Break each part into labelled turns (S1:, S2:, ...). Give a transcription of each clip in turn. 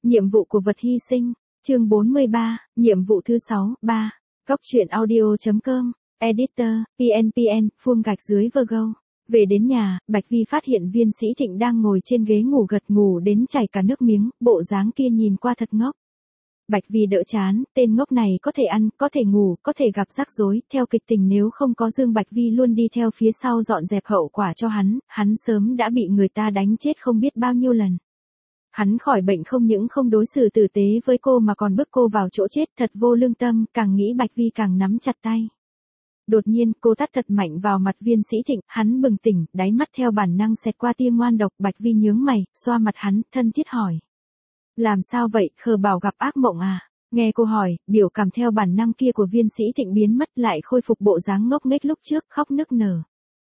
S1: Nhiệm vụ của vật hy sinh, chương 43, nhiệm vụ thứ 6, 3. Góc truyện audio.com, editor, PNPN, _Virgo. Về đến nhà, Bạch Vi phát hiện Viên Sĩ Thịnh đang ngồi trên ghế ngủ gật ngủ đến chảy cả nước miếng, bộ dáng kia nhìn qua thật ngốc. Bạch Vi đỡ chán, tên ngốc này có thể ăn, có thể ngủ, có thể gặp rắc rối, theo kịch tình nếu không có Dương Bạch Vi luôn đi theo phía sau dọn dẹp hậu quả cho hắn sớm đã bị người ta đánh chết không biết bao nhiêu lần. Hắn khỏi bệnh không những không đối xử tử tế với cô mà còn bức cô vào chỗ chết, thật vô lương tâm, càng nghĩ Bạch Vi càng nắm chặt tay. Đột nhiên, cô tát thật mạnh vào mặt Viên Sĩ Thịnh, hắn bừng tỉnh, đáy mắt theo bản năng xẹt qua tia ngoan độc, Bạch Vi nhướng mày, xoa mặt hắn, thân thiết hỏi. Làm sao vậy, Khờ Bảo gặp ác mộng à? Nghe cô hỏi, biểu cảm theo bản năng kia của Viên Sĩ Thịnh biến mất lại khôi phục bộ dáng ngốc nghếch lúc trước, khóc nức nở.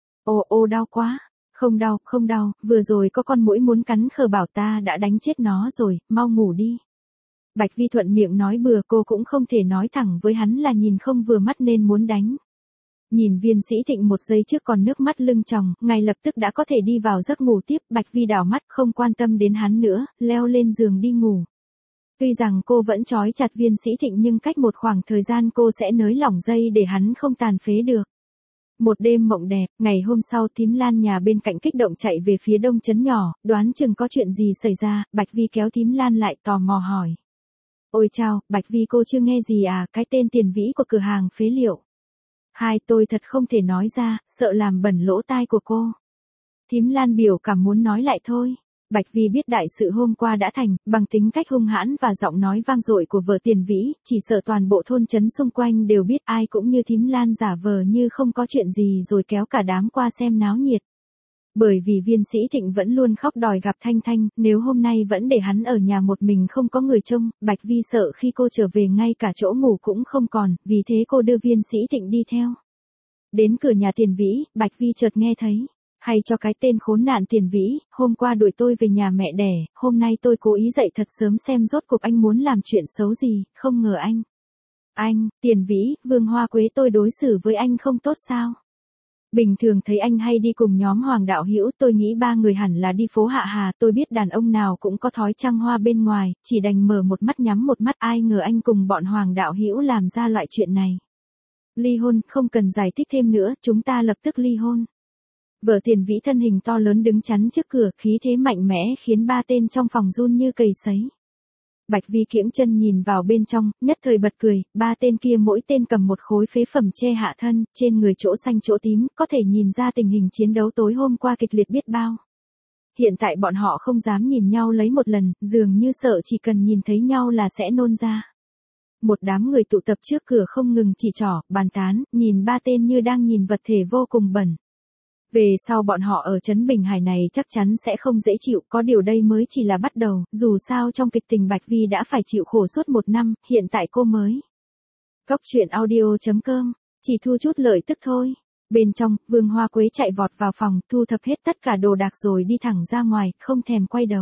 S1: Ô đau quá. Không đau, vừa rồi có con muỗi muốn cắn Khờ Bảo ta đã đánh chết nó rồi, mau ngủ đi. Bạch Vi thuận miệng nói bừa, cô cũng không thể nói thẳng với hắn là nhìn không vừa mắt nên muốn đánh. Nhìn Viên Sĩ Thịnh một giây trước còn nước mắt lưng tròng, ngay lập tức đã có thể đi vào giấc ngủ tiếp, Bạch Vi đảo mắt không quan tâm đến hắn nữa, leo lên giường đi ngủ. Tuy rằng cô vẫn trói chặt Viên Sĩ Thịnh nhưng cách một khoảng thời gian cô sẽ nới lỏng dây để hắn không tàn phế được. Một đêm mộng đẹp, ngày hôm sau Thím Lan nhà bên cạnh kích động chạy về phía đông trấn nhỏ, đoán chừng có chuyện gì xảy ra, Bạch Vi kéo Thím Lan lại tò mò hỏi. Ôi chao, Bạch Vi cô chưa nghe gì à, cái tên Tiền Vĩ của cửa hàng phế liệu. Tôi thật không thể nói ra, sợ làm bẩn lỗ tai của cô. Thím Lan biểu cảm muốn nói lại thôi. Bạch Vi biết đại sự hôm qua đã thành, bằng tính cách hung hãn và giọng nói vang dội của vợ Tiền Vĩ, chỉ sợ toàn bộ thôn trấn xung quanh đều biết, ai cũng như Thím Lan giả vờ như không có chuyện gì rồi kéo cả đám qua xem náo nhiệt. Bởi vì Viên Sĩ Thịnh vẫn luôn khóc đòi gặp Thanh Thanh, nếu hôm nay vẫn để hắn ở nhà một mình không có người trông, Bạch Vi sợ khi cô trở về ngay cả chỗ ngủ cũng không còn, vì thế cô đưa Viên Sĩ Thịnh đi theo. Đến cửa nhà Tiền Vĩ, Bạch Vi chợt nghe thấy. Hay cho cái tên khốn nạn Tiền Vĩ, hôm qua đuổi tôi về nhà mẹ đẻ, hôm nay tôi cố ý dậy thật sớm xem rốt cuộc anh muốn làm chuyện xấu gì, không ngờ anh. Anh, Tiền Vĩ, Vương Hoa Quế tôi đối xử với anh không tốt sao? Bình thường thấy anh hay đi cùng nhóm Hoàng Đạo Hữu, tôi nghĩ ba người hẳn là đi phố Hạ Hà, tôi biết đàn ông nào cũng có thói trăng hoa bên ngoài, chỉ đành mở một mắt nhắm một mắt, ai ngờ anh cùng bọn Hoàng Đạo Hữu làm ra loại chuyện này. Ly hôn, không cần giải thích thêm nữa, chúng ta lập tức ly hôn. Vợ Tiền Vĩ thân hình to lớn đứng chắn trước cửa, khí thế mạnh mẽ khiến ba tên trong phòng run như cầy sấy. Bạch Vi kiễng chân nhìn vào bên trong, nhất thời bật cười, ba tên kia mỗi tên cầm một khối phế phẩm che hạ thân, trên người chỗ xanh chỗ tím, có thể nhìn ra tình hình chiến đấu tối hôm qua kịch liệt biết bao. Hiện tại bọn họ không dám nhìn nhau lấy một lần, dường như sợ chỉ cần nhìn thấy nhau là sẽ nôn ra. Một đám người tụ tập trước cửa không ngừng chỉ trỏ, bàn tán, nhìn ba tên như đang nhìn vật thể vô cùng bẩn. Về sau bọn họ ở trấn Bình Hải này chắc chắn sẽ không dễ chịu, có điều đây mới chỉ là bắt đầu, dù sao trong kịch tình Bạch Vi đã phải chịu khổ suốt 1 năm, hiện tại cô mới. Góc truyện audio.com, chỉ thu chút lợi tức thôi. Bên trong, Vương Hoa Quế chạy vọt vào phòng, thu thập hết tất cả đồ đạc rồi đi thẳng ra ngoài, không thèm quay đầu.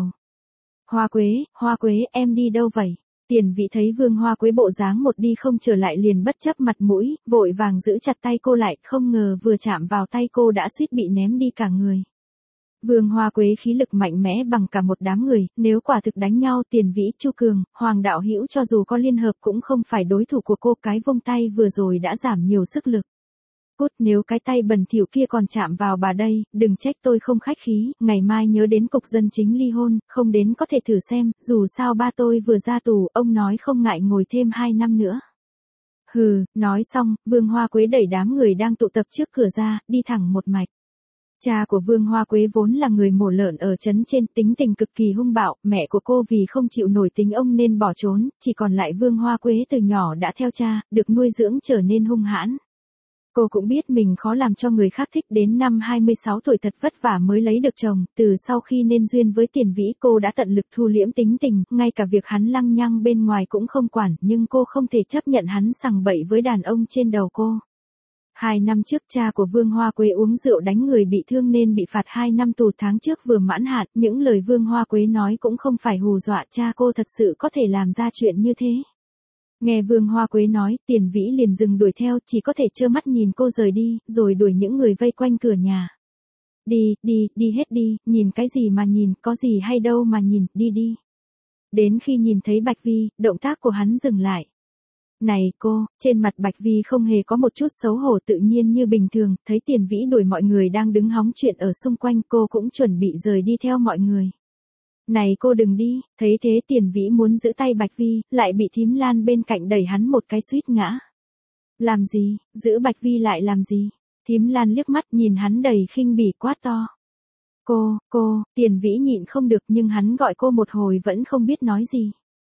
S1: Hoa Quế, em đi đâu vậy? Tiền Vĩ thấy Vương Hoa Quế bộ dáng một đi không trở lại liền bất chấp mặt mũi, vội vàng giữ chặt tay cô lại, không ngờ vừa chạm vào tay cô đã suýt bị ném đi cả người. Vương Hoa Quế khí lực mạnh mẽ bằng cả một đám người, nếu quả thực đánh nhau Tiền Vĩ, Chu Cường, Hoàng Đạo Hữu cho dù có liên hợp cũng không phải đối thủ của cô, cái vung tay vừa rồi đã giảm nhiều sức lực. Cút, nếu cái tay bẩn thỉu kia còn chạm vào bà đây, đừng trách tôi không khách khí, ngày mai nhớ đến cục dân chính ly hôn, không đến có thể thử xem, dù sao ba tôi vừa ra tù, ông nói không ngại ngồi thêm 2 năm nữa. Hừ, nói xong, Vương Hoa Quế đẩy đám người đang tụ tập trước cửa ra, đi thẳng một mạch. Cha của Vương Hoa Quế vốn là người mổ lợn ở trấn trên, tính tình cực kỳ hung bạo, mẹ của cô vì không chịu nổi tính ông nên bỏ trốn, chỉ còn lại Vương Hoa Quế từ nhỏ đã theo cha, được nuôi dưỡng trở nên hung hãn. Cô cũng biết mình khó làm cho người khác thích, đến năm 26 tuổi thật vất vả mới lấy được chồng, từ sau khi nên duyên với Tiền Vĩ cô đã tận lực thu liễm tính tình, ngay cả việc hắn lăng nhăng bên ngoài cũng không quản, nhưng cô không thể chấp nhận hắn sằng bậy với đàn ông trên đầu cô. 2 năm trước cha của Vương Hoa Quế uống rượu đánh người bị thương nên bị phạt 2 năm tù, tháng trước vừa mãn hạn, những lời Vương Hoa Quế nói cũng không phải hù dọa, cha cô thật sự có thể làm ra chuyện như thế. Nghe Vương Hoa Quế nói, Tiền Vĩ liền dừng đuổi theo, chỉ có thể trơ mắt nhìn cô rời đi, rồi đuổi những người vây quanh cửa nhà. Đi hết đi, nhìn cái gì mà nhìn, có gì hay đâu mà nhìn, đi. Đến khi nhìn thấy Bạch Vi, động tác của hắn dừng lại. Này cô, trên mặt Bạch Vi không hề có một chút xấu hổ, tự nhiên như bình thường, thấy Tiền Vĩ đuổi mọi người đang đứng hóng chuyện ở xung quanh, cô cũng chuẩn bị rời đi theo mọi người. Này cô đừng đi, thấy thế Tiền Vĩ muốn giữ tay Bạch Vi, lại bị Thím Lan bên cạnh đẩy hắn một cái suýt ngã. Làm gì, giữ Bạch Vi lại làm gì? Thím Lan liếc mắt nhìn hắn đầy khinh bỉ quát to. Cô, Tiền Vĩ nhịn không được nhưng hắn gọi cô một hồi vẫn không biết nói gì.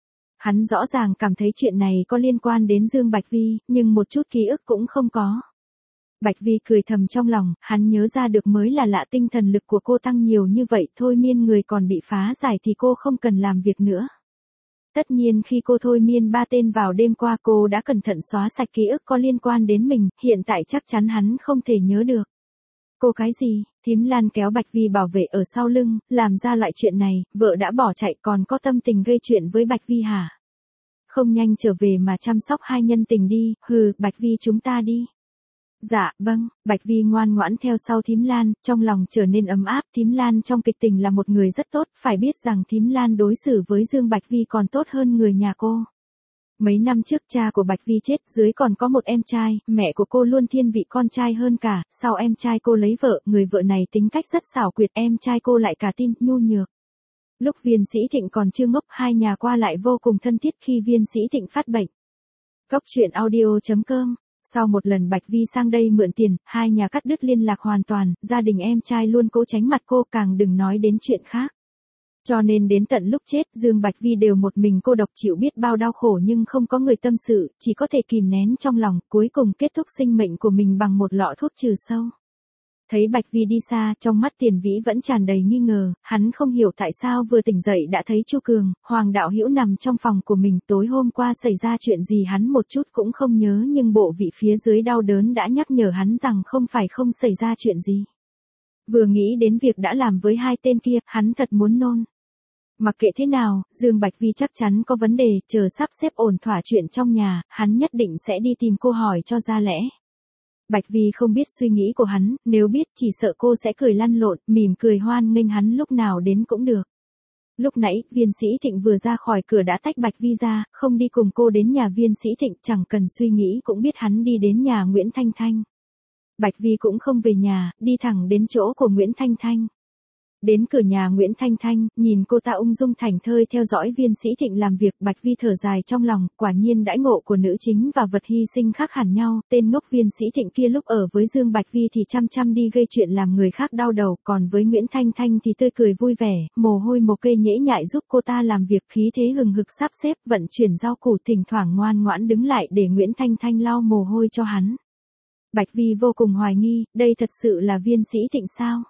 S1: Hắn rõ ràng cảm thấy chuyện này có liên quan đến Dương Bạch Vi, nhưng một chút ký ức cũng không có. Bạch Vi cười thầm trong lòng, hắn nhớ ra được mới là lạ, tinh thần lực của cô tăng nhiều như vậy thôi miên người còn bị phá giải thì cô không cần làm việc nữa. Tất nhiên khi cô thôi miên 3 tên vào đêm qua cô đã cẩn thận xóa sạch ký ức có liên quan đến mình, hiện tại chắc chắn hắn không thể nhớ được. Cô cái gì? Thím Lan kéo Bạch Vi bảo vệ ở sau lưng, làm ra loại chuyện này, vợ đã bỏ chạy còn có tâm tình gây chuyện với Bạch Vi hả? Không nhanh trở về mà chăm sóc hai nhân tình đi, hừ, Bạch Vi chúng ta đi. Dạ, vâng, Bạch Vi ngoan ngoãn theo sau Thím Lan, trong lòng trở nên ấm áp. Thím Lan trong kịch tình là một người rất tốt, phải biết rằng Thím Lan đối xử với Dương Bạch Vi còn tốt hơn người nhà cô. Mấy năm trước cha của Bạch Vi chết, dưới còn có một em trai, mẹ của cô luôn thiên vị con trai hơn cả, sau em trai cô lấy vợ, người vợ này tính cách rất xảo quyệt, em trai cô lại cả tin, nhu nhược. Lúc Viên Sĩ Thịnh còn chưa ngốc, hai nhà qua lại vô cùng thân thiết khi Viên Sĩ Thịnh phát bệnh. Cốc truyện audio.com. Sau một lần Bạch Vi sang đây mượn tiền, hai nhà cắt đứt liên lạc hoàn toàn, gia đình em trai luôn cố tránh mặt cô, càng đừng nói đến chuyện khác. Cho nên đến tận lúc chết, Dương Bạch Vi đều một mình cô độc chịu biết bao đau khổ nhưng không có người tâm sự, chỉ có thể kìm nén trong lòng, cuối cùng kết thúc sinh mệnh của mình bằng một lọ thuốc trừ sâu. Thấy Bạch Vi đi xa, trong mắt Tiền Vĩ vẫn tràn đầy nghi ngờ, hắn không hiểu tại sao vừa tỉnh dậy đã thấy Chu Cường, Hoàng Đạo Hữu nằm trong phòng của mình, tối hôm qua xảy ra chuyện gì hắn một chút cũng không nhớ, nhưng bộ vị phía dưới đau đớn đã nhắc nhở hắn rằng không phải không xảy ra chuyện gì. Vừa nghĩ đến việc đã làm với hai tên kia, hắn thật muốn nôn. Mặc kệ thế nào, Dương Bạch Vi chắc chắn có vấn đề, chờ sắp xếp ổn thỏa chuyện trong nhà, hắn nhất định sẽ đi tìm cô hỏi cho ra lẽ. Bạch Vi không biết suy nghĩ của hắn, nếu biết chỉ sợ cô sẽ cười lăn lộn, mỉm cười hoan nghênh hắn lúc nào đến cũng được. Lúc nãy, Viên Sĩ Thịnh vừa ra khỏi cửa đã tách Bạch Vi ra, không đi cùng cô đến nhà Viên Sĩ Thịnh, chẳng cần suy nghĩ cũng biết hắn đi đến nhà Nguyễn Thanh Thanh. Bạch Vi cũng không về nhà, đi thẳng đến chỗ của Nguyễn Thanh Thanh. Đến cửa nhà Nguyễn Thanh Thanh, nhìn cô ta ung dung thảnh thơi theo dõi Viên Sĩ Thịnh làm việc, Bạch Vi thở dài trong lòng, quả nhiên đãi ngộ của nữ chính và vật hy sinh khác hẳn nhau, tên ngốc Viên Sĩ Thịnh kia lúc ở với Dương Bạch Vi thì chăm đi gây chuyện làm người khác đau đầu, còn với Nguyễn Thanh Thanh thì tươi cười vui vẻ, mồ hôi mồ kê nhễ nhại giúp cô ta làm việc, khí thế hừng hực sắp xếp, vận chuyển rau củ, thỉnh thoảng ngoan ngoãn đứng lại để Nguyễn Thanh Thanh lau mồ hôi cho hắn. Bạch Vi vô cùng hoài nghi, đây thật sự là Viên Sĩ Thịnh sao?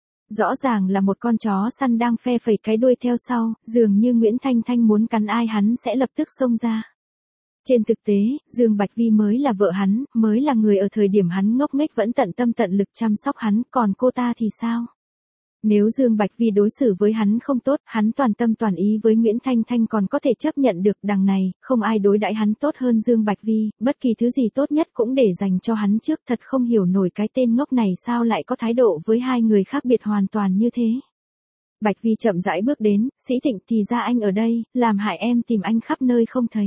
S1: Rõ ràng là một con chó săn đang phe phẩy cái đuôi theo sau, dường như Nguyễn Thanh Thanh muốn cắn ai hắn sẽ lập tức xông ra. Trên thực tế, Dương Bạch Vi mới là vợ hắn, mới là người ở thời điểm hắn ngốc nghếch vẫn tận tâm tận lực chăm sóc hắn, còn cô ta thì sao? Nếu Dương Bạch Vi đối xử với hắn không tốt, hắn toàn tâm toàn ý với Nguyễn Thanh Thanh còn có thể chấp nhận được, đằng này, không ai đối đãi hắn tốt hơn Dương Bạch Vi, bất kỳ thứ gì tốt nhất cũng để dành cho hắn trước, thật không hiểu nổi cái tên ngốc này sao lại có thái độ với hai người khác biệt hoàn toàn như thế. Bạch Vi chậm rãi bước đến, Sĩ Thịnh thì ra anh ở đây, làm hại em tìm anh khắp nơi không thấy.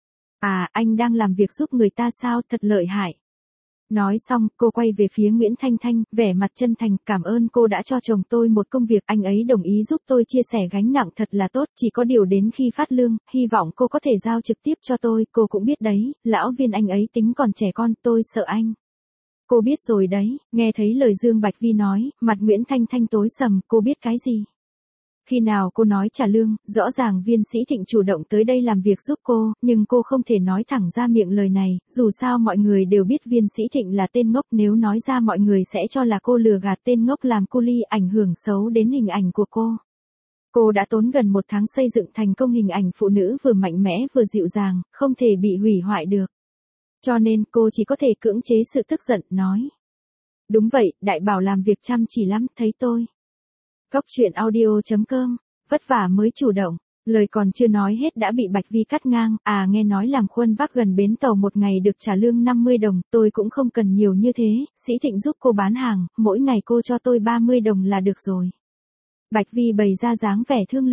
S1: À, anh đang làm việc giúp người ta sao, thật lợi hại. Nói xong, cô quay về phía Nguyễn Thanh Thanh, vẻ mặt chân thành, cảm ơn cô đã cho chồng tôi một công việc, anh ấy đồng ý giúp tôi chia sẻ gánh nặng thật là tốt, chỉ có điều đến khi phát lương, hy vọng cô có thể giao trực tiếp cho tôi, cô cũng biết đấy, lão Viên anh ấy tính còn trẻ con, tôi sợ anh. Cô biết rồi đấy, nghe thấy lời Dương Bạch Vi nói, mặt Nguyễn Thanh Thanh tối sầm, cô biết cái gì? Khi nào cô nói trả lương, rõ ràng Viên Sĩ Thịnh chủ động tới đây làm việc giúp cô, nhưng cô không thể nói thẳng ra miệng lời này, dù sao mọi người đều biết Viên Sĩ Thịnh là tên ngốc, nếu nói ra mọi người sẽ cho là cô lừa gạt tên ngốc làm cu li, ảnh hưởng xấu đến hình ảnh của cô. Cô đã tốn gần 1 tháng xây dựng thành công hình ảnh phụ nữ vừa mạnh mẽ vừa dịu dàng, không thể bị hủy hoại được. Cho nên cô chỉ có thể cưỡng chế sự tức giận, nói. Đúng vậy, đại bảo làm việc chăm chỉ lắm, thấy tôi. Cốc truyện audio.com, vất vả mới chủ động, lời còn chưa nói hết đã bị Bạch Vi cắt ngang, à nghe nói làm khuân vác gần bến tàu một ngày được trả lương 50 đồng, tôi cũng không cần nhiều như thế, Sĩ Thịnh giúp cô bán hàng, mỗi ngày cô cho tôi 30 đồng là được rồi. Bạch Vi bày ra dáng vẻ thương lượng,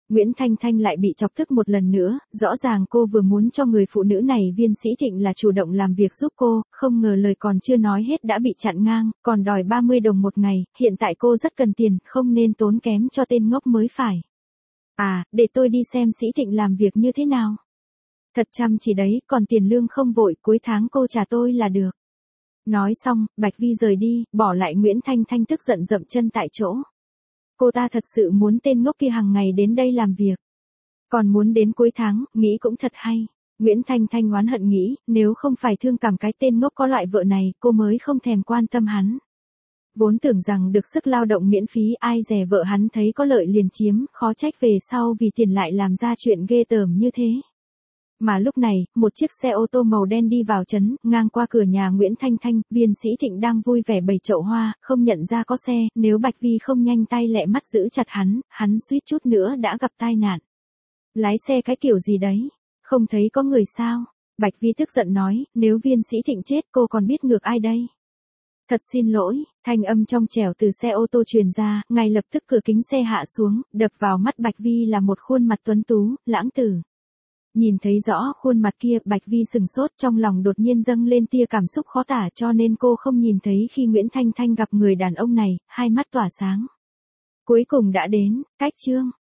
S1: Nguyễn Thanh Thanh lại bị chọc tức một lần nữa, rõ ràng cô vừa muốn cho người phụ nữ này Viên Sĩ Thịnh là chủ động làm việc giúp cô, không ngờ lời còn chưa nói hết đã bị chặn ngang, còn đòi 30 đồng một ngày, hiện tại cô rất cần tiền, không nên tốn kém cho tên ngốc mới phải. À, để tôi đi xem Sĩ Thịnh làm việc như thế nào. Thật chăm chỉ đấy, còn tiền lương không vội, cuối tháng cô trả tôi là được. Nói xong, Bạch Vi rời đi, bỏ lại Nguyễn Thanh Thanh tức giận dậm chân tại chỗ. Cô ta thật sự muốn tên ngốc kia hàng ngày đến đây làm việc. Còn muốn đến cuối tháng, nghĩ cũng thật hay. Nguyễn Thanh Thanh oán hận nghĩ, nếu không phải thương cảm cái tên ngốc có loại vợ này, cô mới không thèm quan tâm hắn. Vốn tưởng rằng được sức lao động miễn phí ai dè vợ hắn thấy có lợi liền chiếm, khó trách về sau vì tiền lại làm ra chuyện ghê tởm như thế. Mà lúc này, một chiếc xe ô tô màu đen đi vào trấn, ngang qua cửa nhà Nguyễn Thanh Thanh, Viên Sĩ Thịnh đang vui vẻ bày chậu hoa, không nhận ra có xe, nếu Bạch Vi không nhanh tay lẹ mắt giữ chặt hắn suýt chút nữa đã gặp tai nạn. Lái xe cái kiểu gì đấy? Không thấy có người sao? Bạch Vi tức giận nói, nếu Viên Sĩ Thịnh chết cô còn biết ngược ai đây? Thật xin lỗi, thanh âm trong trẻo từ xe ô tô truyền ra, ngay lập tức cửa kính xe hạ xuống, đập vào mắt Bạch Vi là một khuôn mặt tuấn tú, lãng tử. Nhìn thấy rõ khuôn mặt kia, Bạch Vi sừng sốt, trong lòng đột nhiên dâng lên tia cảm xúc khó tả, cho nên cô không nhìn thấy khi Nguyễn Thanh Thanh gặp người đàn ông này, hai mắt tỏa sáng. Cuối cùng đã đến, cách chương.